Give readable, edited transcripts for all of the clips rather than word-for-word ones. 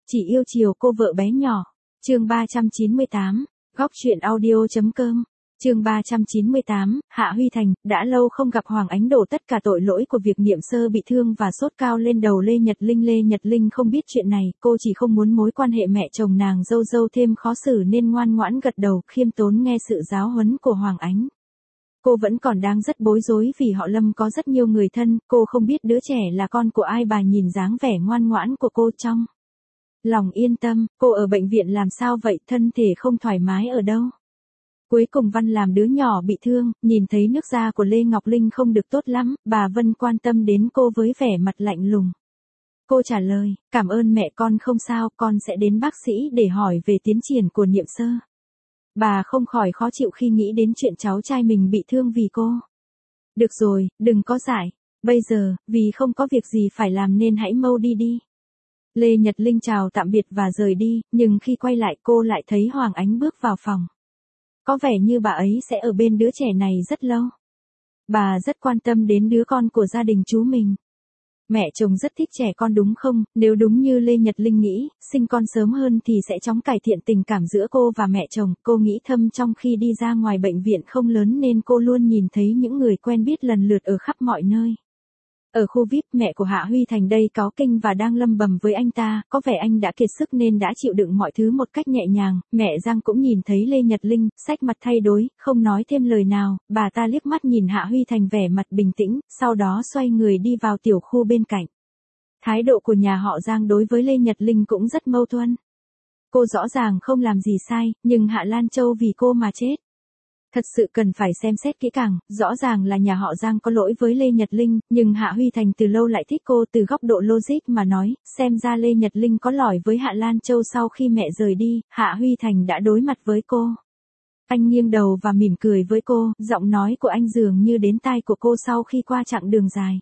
Chỉ yêu chiều cô vợ bé nhỏ. Chương 398, góc truyện audio.com. Chương 398, Hạ Huy Thành, đã lâu không gặp Hoàng Ánh đổ tất cả tội lỗi của việc Niệm Sơ bị thương và sốt cao lên đầu Lê Nhật Linh. Lê Nhật Linh không biết chuyện này, cô chỉ không muốn mối quan hệ mẹ chồng nàng dâu thêm khó xử nên ngoan ngoãn gật đầu, khiêm tốn nghe sự giáo huấn của Hoàng Ánh. Cô vẫn còn đang rất bối rối vì họ Lâm có rất nhiều người thân, cô không biết đứa trẻ là con của ai. Bà nhìn dáng vẻ ngoan ngoãn của cô trong lòng yên tâm. Cô ở bệnh viện làm sao vậy, thân thể không thoải mái ở đâu? Cuối cùng Văn làm đứa nhỏ bị thương, nhìn thấy nước da của Lê Ngọc Linh không được tốt lắm, bà Vân quan tâm đến cô với vẻ mặt lạnh lùng. Cô trả lời, cảm ơn mẹ, con không sao, con sẽ đến bác sĩ để hỏi về tiến triển của Niệm Sơ. Bà không khỏi khó chịu khi nghĩ đến chuyện cháu trai mình bị thương vì cô. Được rồi, đừng có dại. Bây giờ, vì không có việc gì phải làm nên hãy mau đi đi. Lê Nhật Linh chào tạm biệt và rời đi, nhưng khi quay lại cô lại thấy Hoàng Ánh bước vào phòng. Có vẻ như bà ấy sẽ ở bên đứa trẻ này rất lâu. Bà rất quan tâm đến đứa con của gia đình chú mình. Mẹ chồng rất thích trẻ con đúng không? Nếu đúng như Lê Nhật Linh nghĩ, sinh con sớm hơn thì sẽ chóng cải thiện tình cảm giữa cô và mẹ chồng. Cô nghĩ thầm trong khi đi ra ngoài bệnh viện không lớn nên cô luôn nhìn thấy những người quen biết lần lượt ở khắp mọi nơi. Ở khu VIP, mẹ của Hạ Huy Thành đây cáu kinh và đang lầm bầm với anh ta, có vẻ anh đã kiệt sức nên đã chịu đựng mọi thứ một cách nhẹ nhàng. Mẹ Giang cũng nhìn thấy Lê Nhật Linh, sắc mặt thay đổi, không nói thêm lời nào, bà ta liếc mắt nhìn Hạ Huy Thành vẻ mặt bình tĩnh, sau đó xoay người đi vào tiểu khu bên cạnh. Thái độ của nhà họ Giang đối với Lê Nhật Linh cũng rất mâu thuẫn. Cô rõ ràng không làm gì sai, nhưng Hạ Lan Châu vì cô mà chết. Thật sự cần phải xem xét kỹ càng, rõ ràng là nhà họ Giang có lỗi với Lê Nhật Linh, nhưng Hạ Huy Thành từ lâu lại thích cô. Từ góc độ logic mà nói, xem ra Lê Nhật Linh có lỗi với Hạ Lan Châu. Sau khi mẹ rời đi, Hạ Huy Thành đã đối mặt với cô. Anh nghiêng đầu và mỉm cười với cô, giọng nói của anh dường như đến tai của cô sau khi qua chặng đường dài.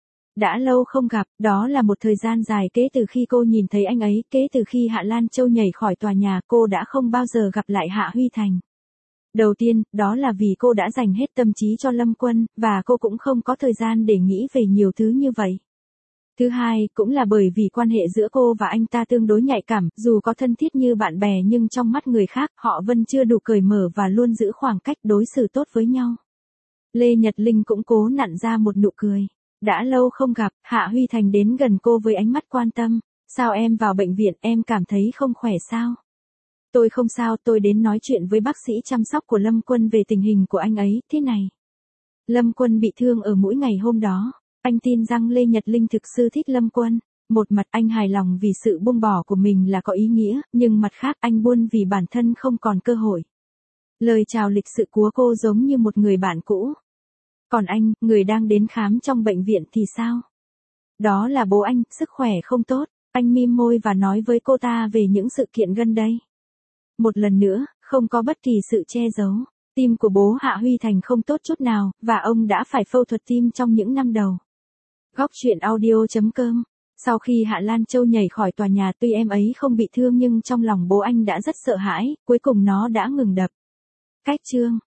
Đã lâu không gặp, đó là một thời gian dài kể từ khi cô nhìn thấy anh ấy, kể từ khi Hạ Lan Châu nhảy khỏi tòa nhà, cô đã không bao giờ gặp lại Hạ Huy Thành. Đầu tiên, đó là vì cô đã dành hết tâm trí cho Lâm Quân, và cô cũng không có thời gian để nghĩ về nhiều thứ như vậy. Thứ hai, cũng là bởi vì quan hệ giữa cô và anh ta tương đối nhạy cảm, dù có thân thiết như bạn bè nhưng trong mắt người khác, họ vẫn chưa đủ cởi mở và luôn giữ khoảng cách đối xử tốt với nhau. Lê Nhật Linh cũng cố nặn ra một nụ cười. Đã lâu không gặp, Hạ Huy Thành đến gần cô với ánh mắt quan tâm. Sao em vào bệnh viện, em cảm thấy không khỏe sao? Tôi không sao, tôi đến nói chuyện với bác sĩ chăm sóc của Lâm Quân về tình hình của anh ấy. Thế này, Lâm Quân bị thương ở mũi ngày hôm đó. Anh tin rằng Lê Nhật Linh thực sự thích Lâm Quân. Một mặt anh hài lòng vì sự buông bỏ của mình là có ý nghĩa, nhưng mặt khác anh buồn vì bản thân không còn cơ hội. Lời chào lịch sự của cô giống như một người bạn cũ. Còn anh, người đang đến khám trong bệnh viện thì sao? Đó là bố anh, sức khỏe không tốt. Anh mím môi và nói với cô ta về những sự kiện gần đây. Một lần nữa, không có bất kỳ sự che giấu. Tim của bố Hạ Huy Thành không tốt chút nào, và ông đã phải phẫu thuật tim trong những năm đầu. Góc truyện audio.com. Sau khi Hạ Lan Châu nhảy khỏi tòa nhà, tuy em ấy không bị thương nhưng trong lòng bố anh đã rất sợ hãi, cuối cùng nó đã ngừng đập. Cách chương